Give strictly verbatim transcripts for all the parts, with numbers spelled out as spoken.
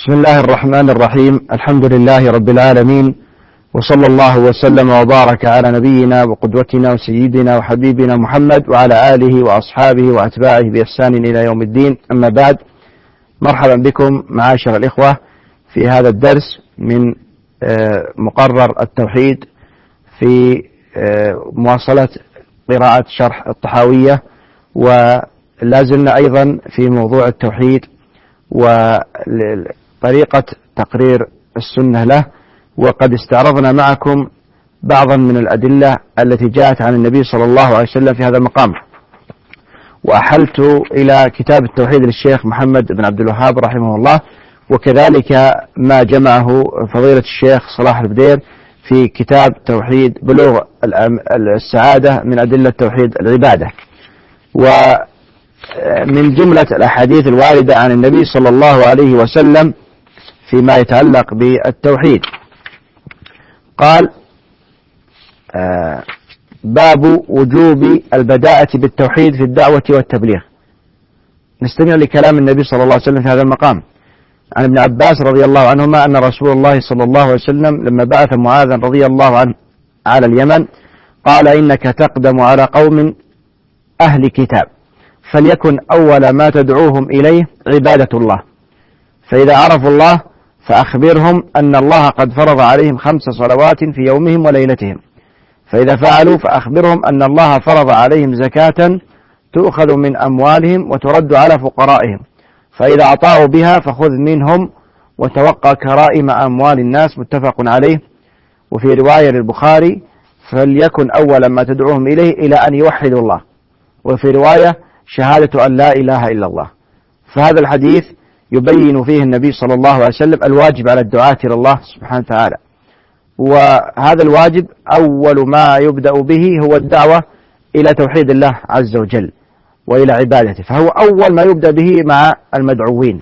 بسم الله الرحمن الرحيم. الحمد لله رب العالمين، وصلى الله وسلم وبارك على نبينا وقدوتنا وسيدنا وحبيبنا محمد وعلى آله وأصحابه وأتباعه بإحسان إلى يوم الدين. أما بعد، مرحبا بكم معاشر الإخوة في هذا الدرس من مقرر التوحيد في مواصلة قراءة شرح الطحاوية، ولازلنا أيضا في موضوع التوحيد وطريقة تقرير السنة له. وقد استعرضنا معكم بعضا من الأدلة التي جاءت عن النبي صلى الله عليه وسلم في هذا المقام، وأحلت إلى كتاب التوحيد للشيخ محمد بن عبد الوهاب رحمه الله، وكذلك ما جمعه فضيلة الشيخ صلاح البدير في كتاب توحيد بلوغ السعادة من أدلة توحيد العبادة. ومن جملة الأحاديث الواردة عن النبي صلى الله عليه وسلم فيما يتعلق بالتوحيد، قال: آه باب وجوب البداءة بالتوحيد في الدعوة والتبليغ. نستمع لكلام النبي صلى الله عليه وسلم في هذا المقام. عن ابن عباس رضي الله عنهما أن رسول الله صلى الله عليه وسلم لما بعث معاذا رضي الله عنه على اليمن قال: إنك تقدم على قوم أهل كتاب، فليكن أول ما تدعوهم إليه عبادة الله، فإذا عرفوا الله فأخبرهم أن الله قد فرض عليهم خمس صلوات في يومهم وليلتهم، فإذا فعلوا فأخبرهم أن الله فرض عليهم زكاة تؤخذ من أموالهم وترد على فقرائهم، فإذا أطاعوا بها فخذ منهم وتوقع كرائم أموال الناس. متفق عليه. وفي رواية للبخاري: فليكن أول ما تدعوهم إليه إلى أن يوحدوا الله، وفي رواية: شهادة أن لا إله إلا الله. فهذا الحديث يبين فيه النبي صلى الله عليه وسلم الواجب على الدعاة إلى الله سبحانه وتعالى، وهذا الواجب أول ما يبدأ به هو الدعوة إلى توحيد الله عز وجل وإلى عبادته، فهو أول ما يبدأ به مع المدعوين.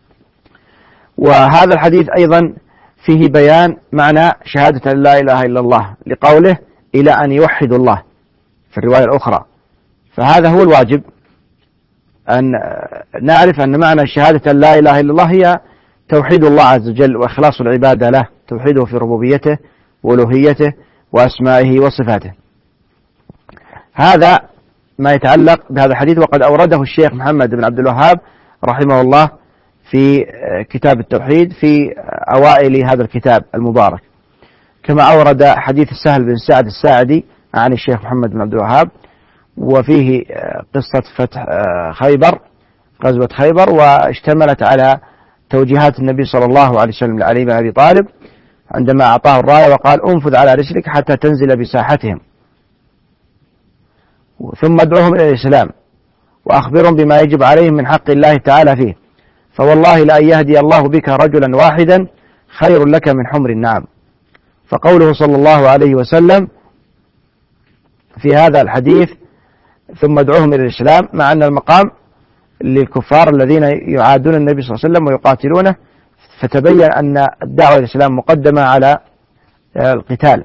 وهذا الحديث أيضا فيه بيان معنى شهادة أن لا إله إلا الله، لقوله: إلى أن يوحدوا الله في الرواية الأخرى. فهذا هو الواجب، أن نعرف أن معنى شهادة أن لا إله إلا الله هي توحيد الله عز وجل وإخلاص العبادة له، توحيده في ربوبيته وألوهيته وأسمائه وصفاته. هذا ما يتعلق بهذا الحديث، وقد أورده الشيخ محمد بن عبد الوهاب رحمه الله في كتاب التوحيد في أوائل هذا الكتاب المبارك، كما أورد حديث سهل بن سعد الساعدي عن الشيخ محمد بن عبد الوهاب، وفيه قصة فتح خيبر، غزوة خيبر، واشتملت على توجيهات النبي صلى الله عليه وسلم لعلي بن أبي طالب عندما أعطاه الراية وقال: انفذ على رسلك حتى تنزل بساحتهم، ثم ادعوهم إلى الإسلام وأخبرهم بما يجب عليهم من حق الله تعالى فيه، فوالله لأن يهدي الله بك رجلا واحدا خير لك من حمر النعم. فقوله صلى الله عليه وسلم في هذا الحديث: ثم ادعوهم إلى الإسلام، مع أن المقام للكفار الذين يعادون النبي صلى الله عليه وسلم ويقاتلونه، فتبين أن الدعوة إلى الإسلام مقدمة على القتال.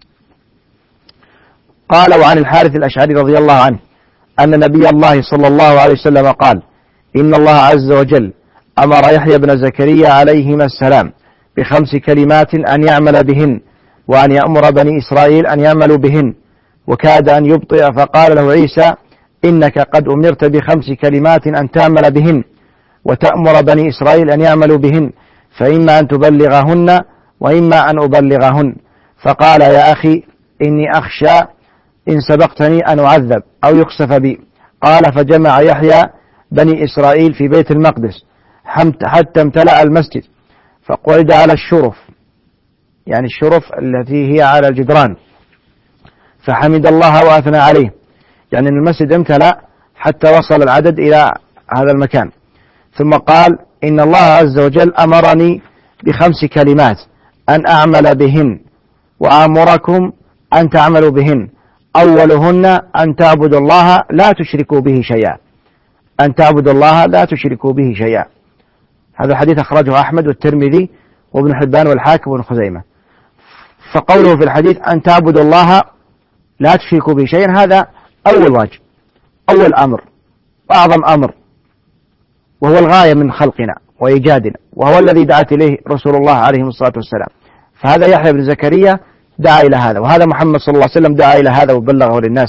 قال: وعن الحارث الأشعري رضي الله عنه أن نبي الله صلى الله عليه وسلم قال: إن الله عز وجل أمر يحيى بن زكريا عليهما السلام بخمس كلمات أن يعمل بهن، وأن يأمر بني إسرائيل أن يعملوا بهن، وكاد أن يبطئ فقال له عيسى: إنك قد أمرت بخمس كلمات أن تعمل بهن وتأمر بني إسرائيل أن يعملوا بهن، فإما أن تبلغهن وإما أن أبلغهن. فقال: يا أخي إني أخشى إن سبقتني أن أعذب أو يقصف بي. قال: فجمع يحيى بني إسرائيل في بيت المقدس حتى امتلأ المسجد، فقعد على الشرف، يعني الشرف التي هي على الجدران، فحمد الله وأثنى عليه، يعني أن المسجد امتلأ حتى وصل العدد إلى هذا المكان. ثم قال: إن الله عز وجل أمرني بخمس كلمات أن أعمل بهن وآمركم أن تعملوا بهن، أولهن أن تعبدوا الله لا تشركوا به شيئا، أن تعبدوا الله لا تشركوا به شيئا. هذا الحديث أخرجه أحمد والترمذي وابن حبان والحاكم وابن خزيمة. فقوله في الحديث أن تعبدوا الله لا تشركوا به شيئا، هذا أول واجب، أول أمر، أعظم أمر، وهو الغاية من خلقنا وإيجادنا، وهو الذي دعت إليه رسول الله عليه الصلاة والسلام. فهذا يحيى بن زكريا دعا إلى هذا، وهذا محمد صلى الله عليه وسلم دعا إلى هذا وبلغه للناس.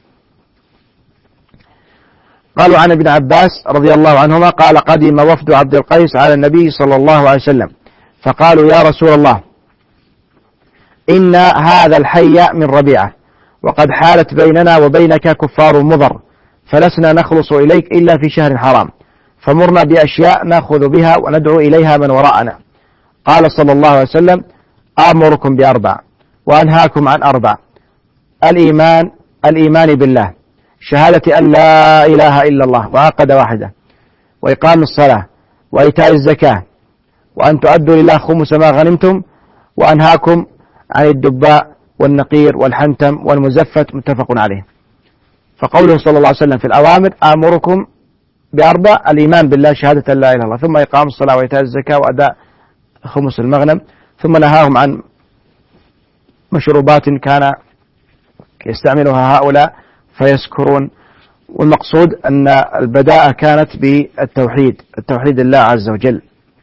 قالوا عن ابن عباس رضي الله عنهما قال قدم وفد عبد القيس على النبي صلى الله عليه وسلم فقالوا يا رسول الله إن هذا الحي من ربيعة، وقد حالت بيننا وبينك كفار مضر، فلسنا نخلص إليك إلا في شهر حرام، فمرنا بأشياء نأخذ بها وندعو إليها من وراءنا. قال صلى الله عليه وسلم آمركم بأربع وأنهاكم عن أربع: الإيمان الإيمان بالله، شهادة أن لا إله إلا الله وعقد واحدة، وإقام الصلاة، وإيتاء الزكاة، وأن تؤدوا لله خمس ما غنمتم، وأنهاكم عن الدباء والنقير والحنتم والمزفت. متفق عليه. فقوله صلى الله عليه وسلم في الأوامر آمركم بأربع: الإيمان بالله، شهادة لا إله إلا الله، ثم إقام الصلاة وإيتاء الزكاة وأداء خمس المغنم، ثم نهاهم عن مشروبات كان يستعملها هؤلاء فيسكرون. والمقصود أن البداءة كانت بالتوحيد، التوحيد الله عز وجل.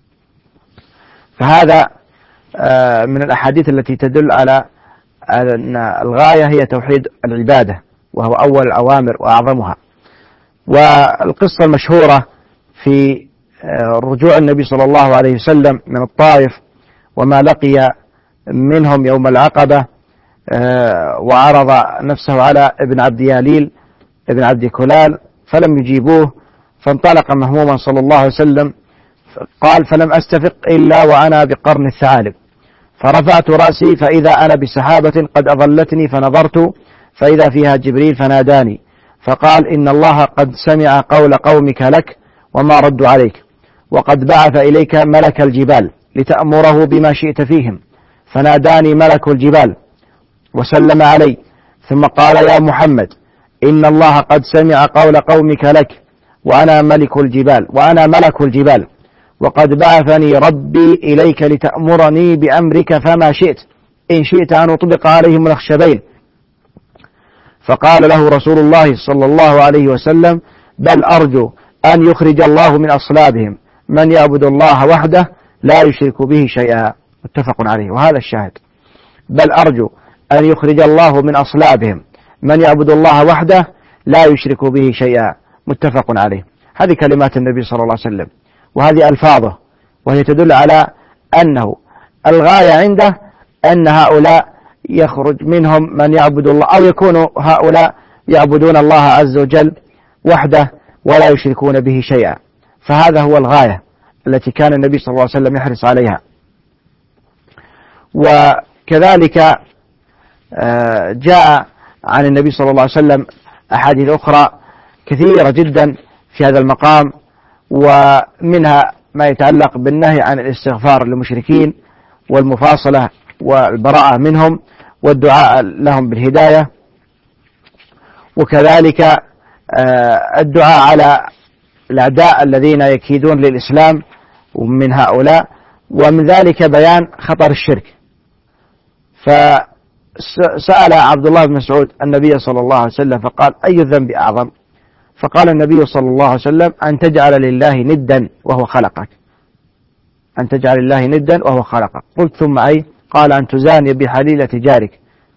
فهذا من الأحاديث التي تدل على أن الغاية هي توحيد العبادة، وهو أول الأوامر وأعظمها. والقصة المشهورة في رجوع النبي صلى الله عليه وسلم من الطائف وما لقي منهم يوم العقبة، وعرض نفسه على ابن عبد ياليل ابن عبد كلال فلم يجيبوه، فانطلق مهموما صلى الله عليه وسلم. قال فلم أستفق إلا وأنا بقرن الثعالب، فرفعت رأسي فإذا أنا بسحابة قد أظلتني، فنظرت فإذا فيها جبريل فناداني فقال إن الله قد سمع قول قومك لك وما ردوا عليك، وقد بعث إليك ملك الجبال لتأمره بما شئت فيهم، فناداني ملك الجبال وسلم علي، ثم قال يا محمد إن الله قد سمع قول قومك لك وأنا ملك الجبال وأنا ملك الجبال، وقد بعثني ربي إليك لتأمرني بأمرك فما شئت، إن شئت أن أطبق عليهم الأخشبين. فقال له رسول الله صلى الله عليه وسلم بل أرجو أن يخرج الله من أصلابهم من يعبد الله وحده لا يشرك به شيئا. متفق عليه. وهذا الشاهد، بل أرجو أن يخرج الله من أصلابهم من يعبد الله وحده لا يشرك به شيئا. متفق عليه. هذه كلمات النبي صلى الله عليه وسلم، وهذه ألفاظه، وهي تدل على أنه الغاية عنده أن هؤلاء يخرج منهم من يعبد الله، أو يكونوا هؤلاء يعبدون الله عز وجل وحده ولا يشركون به شيئا. فهذا هو الغاية التي كان النبي صلى الله عليه وسلم يحرص عليها. وكذلك جاء عن النبي صلى الله عليه وسلم أحاديث أخرى كثيرة جدا في هذا المقام، ومنها ما يتعلق بالنهي عن الاستغفار للمشركين والمفاصلة والبراءة منهم والدعاء لهم بالهداية، وكذلك الدعاء على الأعداء الذين يكيدون للإسلام ومن هؤلاء، ومن ذلك بيان خطر الشرك. فسأل عبد الله بن مسعود النبي صلى الله عليه وسلم فقال أي الذنب أعظم؟ فقال النبي صلى الله عليه وسلم أن تجعل لله ندا وهو خلقك، أن تجعل لله ندا وهو خلقك. قلت ثم أي؟ قال أن تزاني بحليلة جارك.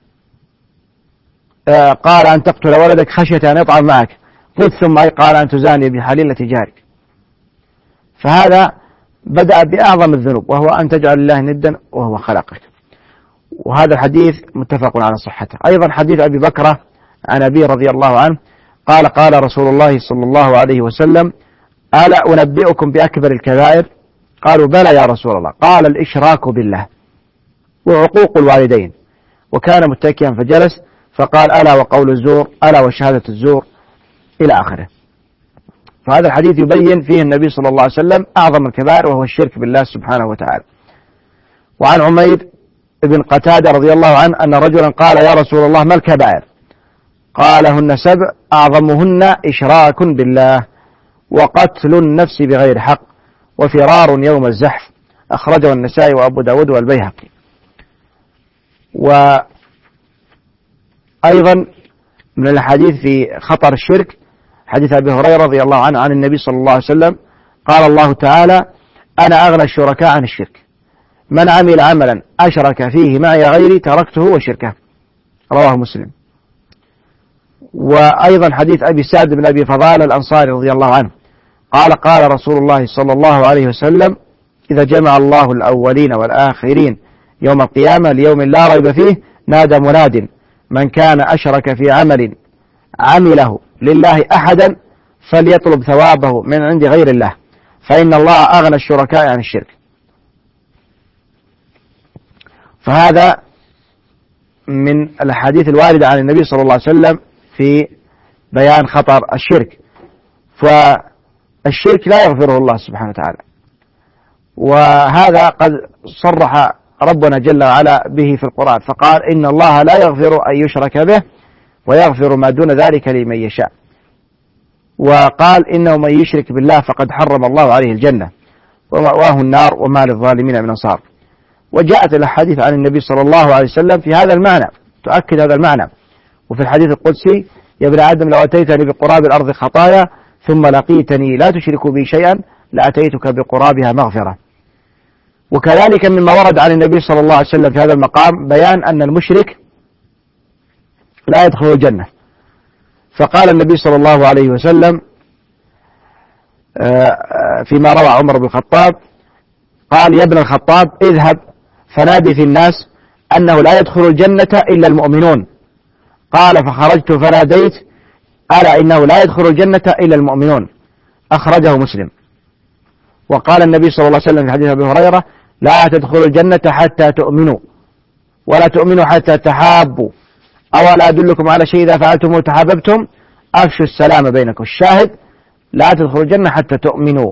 آه قال أن تقتل ولدك خشية أن يطعم معك. قلت ثم أي؟ قال أن تزاني بحليلة جارك. فهذا بدأ بأعظم الذنوب، وهو أن تجعل لله ندا وهو خلقك. وهذا الحديث متفق على صحته. أيضا حديث أبي بكرة عن أبي رضي الله عنه قال قال رسول الله صلى الله عليه وسلم ألا أنبئكم بأكبر الكبائر؟ قالوا بلى يا رسول الله. قال الإشراك بالله وعقوق الوالدين. وكان متكئا فجلس فقال ألا وقول الزور، ألا وشهادة الزور، إلى آخره. فهذا الحديث يبين فيه النبي صلى الله عليه وسلم أعظم الكبائر، وهو الشرك بالله سبحانه وتعالى. وعن عمير بن قتادة رضي الله عنه أن رجلا قال يا رسول الله ما الكبائر؟ قال هن سبع أعظمهن إشراك بالله وقتل النفس بغير حق وفرار يوم الزحف. أخرجه النسائي وأبو داود والبيهقي. وأيضا من الحديث في خطر الشرك حديث أبي هريرة رضي الله عنه عن النبي صلى الله عليه وسلم قال الله تعالى أنا أغنى الشركاء عن الشرك، من عمل عملا أشرك فيه معي غيري تركته وشركه، رواه مسلم. وأيضا حديث أبي سعد بن أبي فضالة الأنصاري رضي الله عنه قال قال رسول الله صلى الله عليه وسلم: إذا جمع الله الأولين والآخرين يوم القيامة ليوم لا ريب فيه نادى مناد: من كان أشرك في عمل عمله لله أحدا فليطلب ثوابه من عند غير الله، فإن الله أغنى الشركاء عن الشرك. فهذا من الأحاديث الواردة عن النبي صلى الله عليه وسلم في بيان خطر الشرك. فالشرك لا يغفره الله سبحانه وتعالى، وهذا قد صرح ربنا جل وعلا به في القرآن، فقال: إن الله لا يغفر أن يشرك به ويغفر ما دون ذلك لمن يشاء. وقال: إنه من يشرك بالله فقد حرم الله عليه الجنة ومأواه النار وما للظالمين من أنصار. وجاءت الأحاديث عن النبي صلى الله عليه وسلم في هذا المعنى تؤكد هذا المعنى. وفي الحديث القدسي: يا ابن آدم لو أتيتني بقراب الأرض خطايا ثم لقيتني لا تشرك بي شيئا لأتيتك بقرابها مغفرة. وكذلك مما ورد عن النبي صلى الله عليه وسلم في هذا المقام بيان أن المشرك لا يدخل الجنة. فقال النبي صلى الله عليه وسلم فيما روى عمر بن الخطاب قال: يا ابن الخطاب اذهب فنادي في الناس أنه لا يدخل الجنة إلا المؤمنون. قال: فخرجت فناديت: ألا إنه لا يدخل الجنة إلا المؤمنون، أخرجه مسلم. وقال النبي صلى الله عليه وسلم في حديث أبي هريرة: لا تدخل الجنة حتى تؤمنوا ولا تؤمنوا حتى تحابوا، أولا أدلكم على شيء إذا فعلتم تحاببتم أفشوا السلام بينكم. الشاهد: لا تدخل الجنة حتى تؤمنوا.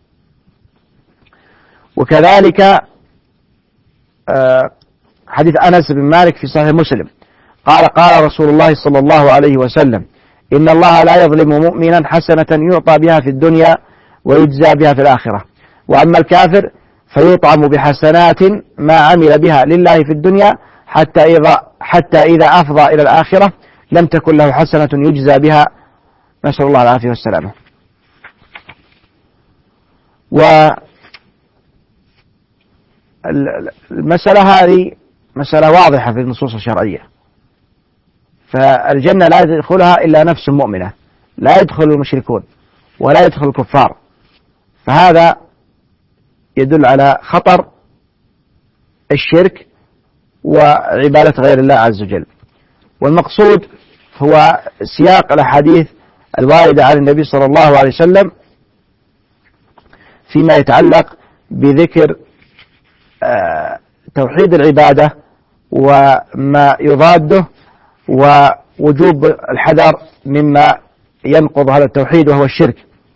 وكذلك حديث أنس بن مالك في صحيح مسلم قال: قال رسول الله صلى الله عليه وسلم: إن الله لا يظلم مؤمنا حسنة يعطى بها في الدنيا ويجزى بها في الآخرة، وأما الكافر فيطعم بحسنات ما عمل بها لله في الدنيا حتى إذا, حتى إذا أفضى إلى الآخرة لم تكن له حسنة يجزى بها، نسأل الله العافية والسلامة. والمسألة هذه مسألة واضحة في النصوص الشرعية، فالجنة لا يدخلها إلا نفس مؤمنة، لا يدخل المشركون ولا يدخل الكفار، فهذا يدل على خطر الشرك وعبادة غير الله عز وجل. والمقصود هو سياق الأحاديث الواردة عن النبي صلى الله عليه وسلم فيما يتعلق بذكر توحيد العبادة وما يضاده ووجوب الحذر مما ينقض هذا التوحيد وهو الشرك.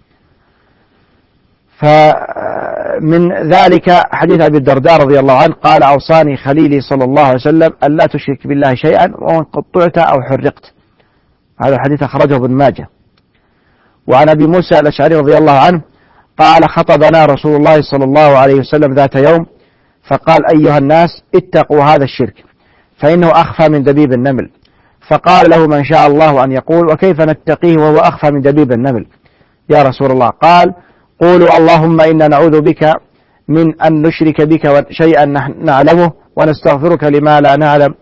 فمن ذلك حديث أبي الدرداء رضي الله عنه قال: أوصاني خليلي صلى الله عليه وسلم أن لا تشرك بالله شيئا وإن قطعت أو حرقت. هذا الحديث أخرجه ابن ماجه. وعن أبي موسى الأشعري رضي الله عنه قال: خطبنا رسول الله صلى الله عليه وسلم ذات يوم فقال: أيها الناس اتقوا هذا الشرك فإنه أخفى من دبيب النمل. فقال له من شاء الله أن يقول: وكيف نتقيه وهو أخفى من دبيب النمل يا رسول الله؟ قال: قولوا اللهم إنا نعوذ بك من أن نشرك بك شيئا نعلمه ونستغفرك لما لا نعلم.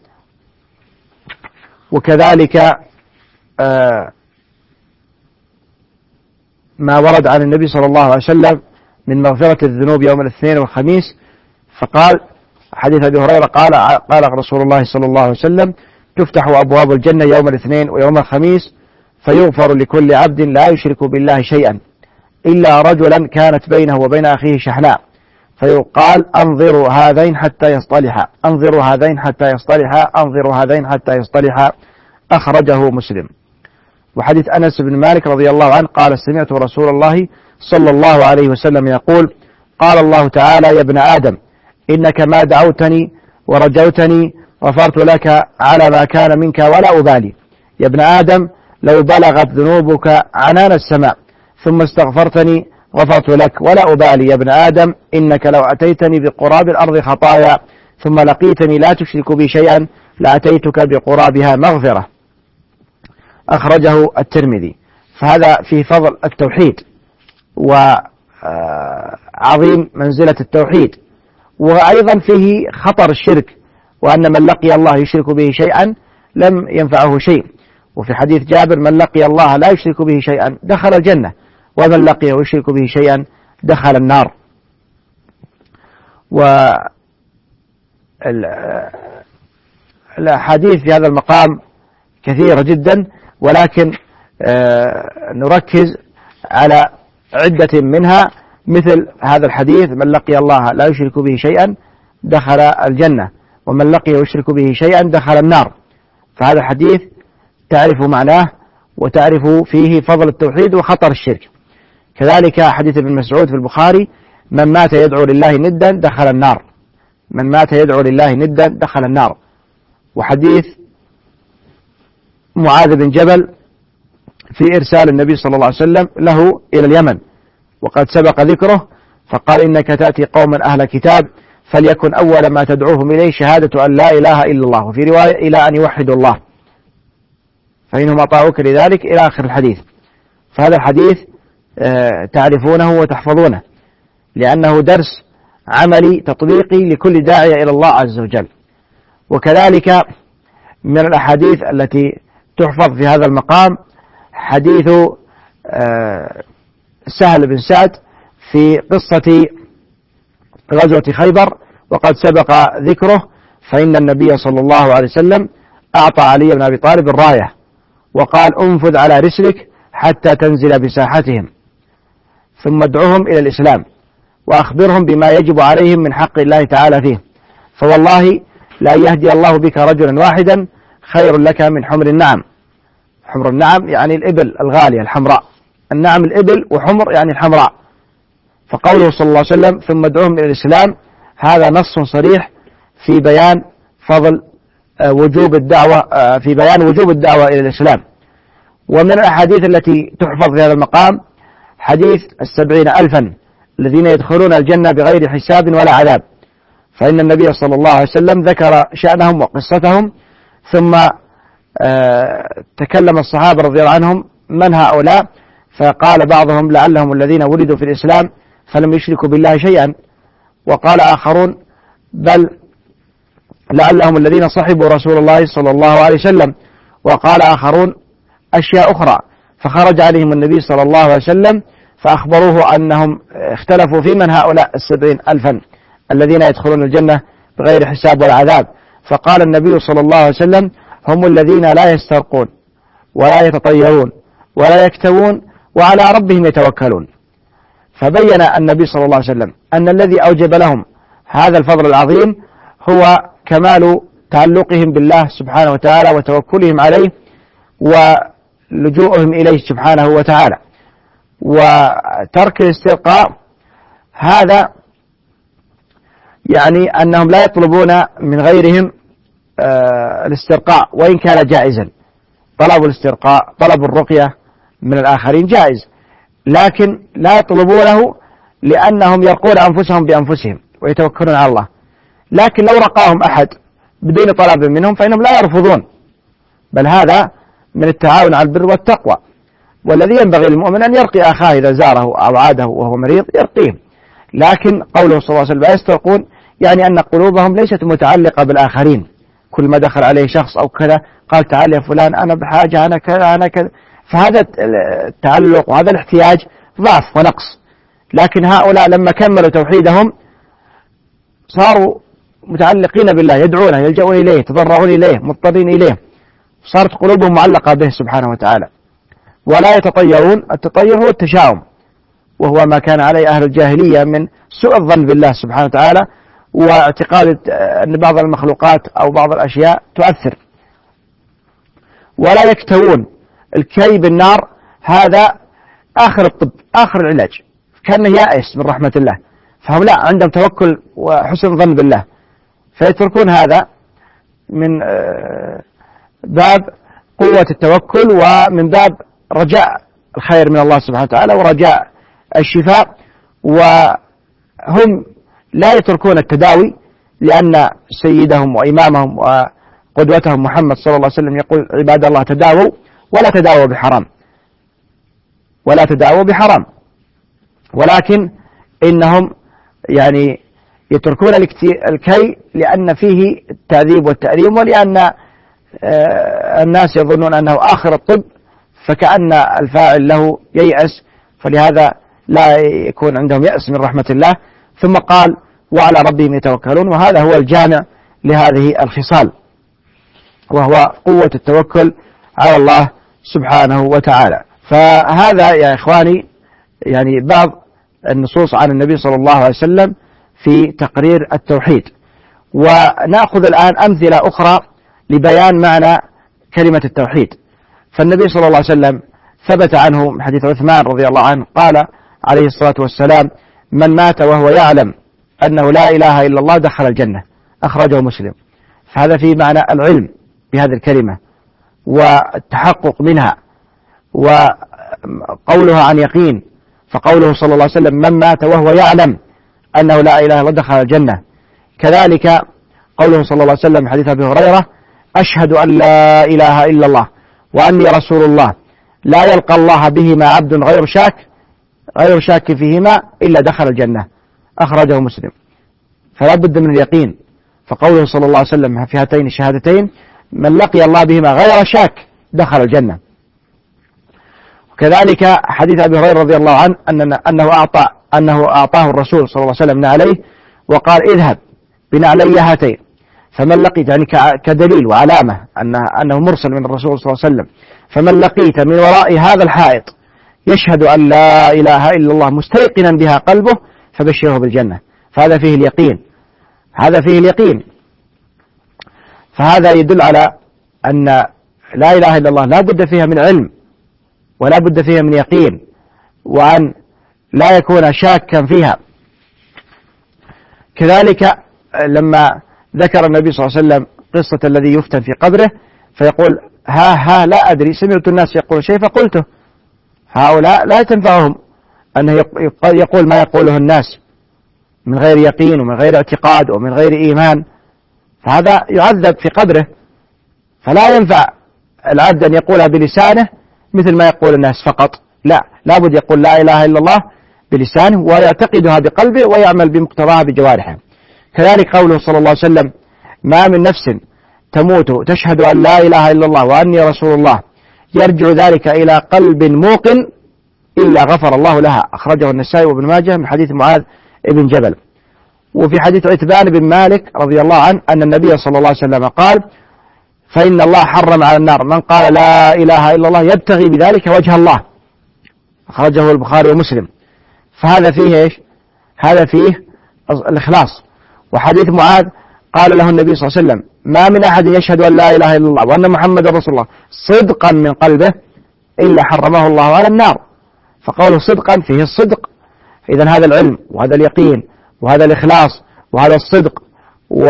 وكذلك آه ما ورد عن النبي صلى الله عليه وسلم من مغفرة الذنوب يوم الاثنين والخميس، فقال حديث أبي هريرة قال قال رسول الله صلى الله عليه وسلم: تفتح أبواب الجنة يوم الاثنين ويوم الخميس فيغفر لكل عبد لا يشرك بالله شيئا إلا رجلا كانت بينه وبين أخيه شحناء، فيقال: أنظروا هذين حتى يصطلحا أنظروا هذين حتى يصطلحا أنظروا هذين حتى يصطلحا، أخرجه مسلم. وحديث أنس بن مالك رضي الله عنه قال: سمعت رسول الله صلى الله عليه وسلم يقول: قال الله تعالى: يا ابن آدم إنك ما دعوتني ورجوتني غفرت لك على ما كان منك ولا أبالي. يا ابن آدم لو بلغت ذنوبك عنان السماء ثم استغفرتني غفرت لك ولا أبالي. يا ابن آدم إنك لو أتيتني بقراب الأرض خطايا ثم لقيتني لا تشرك بي شيئا لأتيتك بقرابها مغفرة، أخرجه الترمذي. فهذا في فضل التوحيد عظيم منزلة التوحيد، وأيضا فيه خطر الشرك، وأن من لقي الله يشرك به شيئا لم ينفعه شيء. وفي حديث جابر: من لقي الله لا يشرك به شيئا دخل الجنة، ومن لقيه يشرك به شيئا دخل النار. والأحاديث في هذا المقام كثيرة جدا، ولكن نركز على عدة منها، مثل هذا الحديث: من لقي الله لا يشرك به شيئا دخل الجنة، ومن لقيه يشرك به شيئا دخل النار. فهذا الحديث تعرف معناه وتعرف فيه فضل التوحيد وخطر الشرك. كذلك حديث ابن مسعود في البخاري: من مات يدعو لله ندا دخل النار، من مات يدعو لله ندا دخل النار. وحديث معاذ بن جبل في إرسال النبي صلى الله عليه وسلم له إلى اليمن، وقد سبق ذكره، فقال: إنك تأتي قوما أهل كتاب فليكن أول ما تدعوهم إليه شهادة أن لا إله إلا الله، وفي رواية: إلى أن يوحدوا الله، فإنهم أطاعوك لذلك، إلى آخر الحديث. فهذا الحديث تعرفونه وتحفظونه، لأنه درس عملي تطبيقي لكل داعية إلى الله عز وجل. وكذلك من الأحاديث التي تحفظ في هذا المقام حديث سهل بن سعد في قصة غزوة خيبر، وقد سبق ذكره، فإن النبي صلى الله عليه وسلم أعطى علي بن أبي طالب الراية وقال: انفذ على رسلك حتى تنزل بساحتهم، ثم ادعوهم إلى الإسلام وأخبرهم بما يجب عليهم من حق الله تعالى فيه، فوالله لا يهدي الله بك رجلا واحدا خير لك من حمر النعم. حمر النعم يعني الإبل الغالية الحمراء، النعم الإبل، وحمر يعني الحمراء. فقوله صلى الله عليه وسلم: ثم ادعوهم إلى الإسلام، هذا نص صريح في بيان فضل وجوب الدعوة، في بيان وجوب الدعوة إلى الإسلام. ومن الأحاديث التي تحفظ في هذا المقام حديث السبعين ألفا الذين يدخلون الجنة بغير حساب ولا عذاب، فإن النبي صلى الله عليه وسلم ذكر شأنهم وقصتهم، ثم تكلم الصحابة رضي الله عنهم: من هؤلاء؟ فقال بعضهم: لعلهم الذين ولدوا في الإسلام فلم يشركوا بالله شيئا، وقال آخرون: بل لعلهم الذين صحبوا رسول الله صلى الله عليه وسلم، وقال آخرون أشياء أخرى. فخرج عليهم النبي صلى الله عليه وسلم فأخبروه أنهم اختلفوا في من هؤلاء السبعين ألفا الذين يدخلون الجنة بغير حساب ولا عذاب. فقال النبي صلى الله عليه وسلم: هم الذين لا يسترقون ولا يتطيرون ولا يكتوون وعلى ربهم يتوكلون. فبين النبي صلى الله عليه وسلم أن الذي أوجب لهم هذا الفضل العظيم هو كمال تعلقهم بالله سبحانه وتعالى وتوكلهم عليه ولجوءهم إليه سبحانه وتعالى. وترك الاسترقاء هذا يعني أنهم لا يطلبون من غيرهم الاسترقاء وإن كان جائزا. طلب الاسترقاء، طلب الرقية من الآخرين جائز، لكن لا يطلبونه لأنهم يرقون أنفسهم بأنفسهم ويتوكلون على الله. لكن لو رقاهم أحد بدون طلب منهم فإنهم لا يرفضون، بل هذا من التعاون على البر والتقوى. والذي ينبغي للمؤمن أن يرقي أخاه إذا زاره أو عاده وهو مريض يرقيه. لكن قوله صلى الله عليه وسلم لا يسترقون يعني أن قلوبهم ليست متعلقة بالآخرين، كل ما دخل عليه شخص أو كذا قال: تعال يا فلان أنا بحاجة أنا كذا أنا كذا. فهذا التعلق وهذا الاحتياج ضعف ونقص. لكن هؤلاء لما كملوا توحيدهم صاروا متعلقين بالله، يدعونه، يلجؤون إليه، يتضرعون إليه، مضطرين إليه، صارت قلوبهم معلقة به سبحانه وتعالى. ولا يتطيرون، التطير هو التشاؤم، وهو ما كان عليه أهل الجاهلية من سوء الظن بالله سبحانه وتعالى، واعتقاد أن بعض المخلوقات أو بعض الأشياء تؤثر. ولا يكتوون، الكي بالنار هذا آخر الطب، آخر العلاج، كأنه يائس من رحمة الله. فهم لا، عندهم توكل وحسن ظن بالله، فيتركون هذا من باب قوة التوكل ومن باب رجاء الخير من الله سبحانه وتعالى ورجاء الشفاء. وهم لا يتركون التداوي، لأن سيدهم وإمامهم وقدوتهم محمد صلى الله عليه وسلم يقول: عباد الله تداووا ولا تداووا بحرام، ولا تداووا بحرام. ولكن إنهم يعني يتركون الكي لأن فيه التعذيب والتأليم، ولأن الناس يظنون أنه آخر الطب، فكأن الفاعل له ييأس، فلهذا لا يكون عندهم يأس من رحمة الله. ثم قال وعلى ربهم يتوكلون، وهذا هو الجامع لهذه الخصال، وهو قوة التوكل على الله سبحانه وتعالى. فهذا يا إخواني يعني بعض النصوص عن النبي صلى الله عليه وسلم في تقرير التوحيد. ونأخذ الآن أمثلة أخرى لبيان معنى كلمة التوحيد. فالنبي صلى الله عليه وسلم ثبت عنه من حديث عثمان رضي الله عنه قال عليه الصلاة والسلام: من مات وهو يعلم أنه لا إله إلا الله دخل الجنة، أخرجه مسلم. فهذا فيه معنى العلم بهذه الكلمة والتحقق منها، وقولها عن يقين. فقوله صلى الله عليه وسلم: من مات وهو يعلم أنه لا إله إلا الله دخل الجنة. كذلك قوله صلى الله عليه وسلم حديث أبي هريرة: أشهد أن لا إله إلا الله وأني رسول الله، لا يلقى الله بهما عبد غير شاك غير شاك فيهما إلا دخل الجنة، أخرجه مسلم. فلا بد من اليقين. فقوله صلى الله عليه وسلم في هاتين الشهادتين: من لقي الله بهما غير شاك دخل الجنة. وكذلك حديث أبي هريرة رضي الله عنه أن أنه أعطى أنه أعطاه الرسول صلى الله عليه وسلم نعليه، وقال: اذهب بنعلي هاتين. فمن لقيت، يعني كدليل وعلامة أن أنه مرسل من الرسول صلى الله عليه وسلم، فمن لقيت من وراء هذا الحائط يشهد أن لا إله إلا الله مستيقنا بها قلبه فبشره بالجنة. فهذا فيه اليقين، هذا فيه اليقين. فهذا يدل على أن لا إله إلا الله لا بد فيها من علم ولا بد فيها من يقين، وأن لا يكون شاكا فيها. كذلك لما ذكر النبي صلى الله عليه وسلم قصة الذي يفتن في قبره فيقول: ها ها لا أدري، سمعت الناس يقول شيء فقلته. هؤلاء لا تنفعهم أنه يقول ما يقوله الناس من غير يقين ومن غير اعتقاد ومن غير إيمان، فهذا يعذب في قبره. فلا ينفع العبد أن يقولها بلسانه مثل ما يقول الناس فقط، لا، لابد يقول لا إله إلا الله بلسانه ويعتقدها بقلبه ويعمل بمقتضاها بجوارحه. كذلك قوله صلى الله عليه وسلم: ما من نفس تموت تشهد أن لا إله إلا الله وأني رسول الله يرجع ذلك إلى قلب موقن إلا غفر الله لها، أخرجه النسائي وابن ماجه من حديث معاذ بن جبل. وفي حديث عتبان بن مالك رضي الله عنه أن النبي صلى الله عليه وسلم قال: فإن الله حرم على النار من قال لا إله إلا الله يبتغي بذلك وجه الله، أخرجه البخاري ومسلم. فهذا فيه إيش؟ هذا فيه الإخلاص. وحديث معاذ قال له النبي صلى الله عليه وسلم: ما من أحد يشهد أن لا إله إلا الله وأن محمد رسول الله صدقا من قلبه إلا حرمه الله على النار. فقوله صدقا فيه الصدق. إذن هذا العلم وهذا اليقين وهذا الإخلاص وهذا الصدق، و...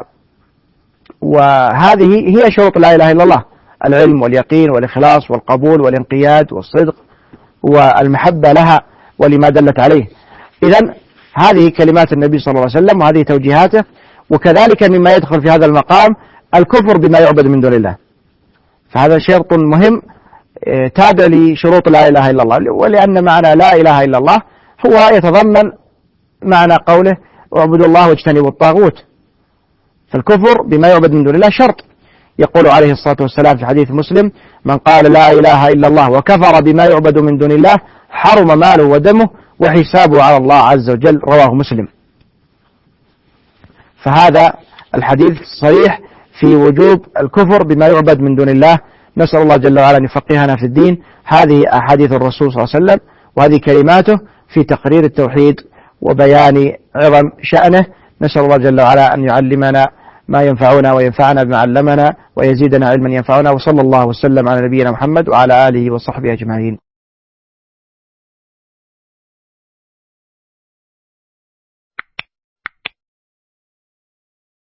وهذه هي شروط لا إله إلا الله: العلم واليقين والإخلاص والقبول والانقياد والصدق والمحبة لها ولما دلت عليه. إذن هذه كلمات النبي صلى الله عليه وسلم وهذه توجيهاته. وكذلك مما يدخل في هذا المقام الكفر بما يعبد من دون الله، فهذا شرط مهم تابع لشروط لا إله إلا الله. ولأن معنى لا إله إلا الله هو يتضمن معنى قوله: اعبدوا الله واجتنبوا الطاغوت. فالكفر بما يعبد من دون الله شرط. يقول عليه الصلاة والسلام في حديث مسلم: من قال لا إله إلا الله وكفر بما يعبد من دون الله حرم ماله ودمه وحسابه على الله عز وجل، رواه مسلم. فهذا الحديث صريح في وجوب الكفر بما يعبد من دون الله. نسأل الله جل وعلا أن يفقهنا في الدين. هذه أحاديث الرسول صلى الله عليه وسلم وهذه كلماته في تقرير التوحيد وبيان عظم شأنه. نسأل الله جل وعلا أن يعلمنا ما ينفعنا وينفعنا بما علمنا ويزيدنا علما ينفعنا. وصلى الله وسلم على نبينا محمد وعلى آله وصحبه أجمعين.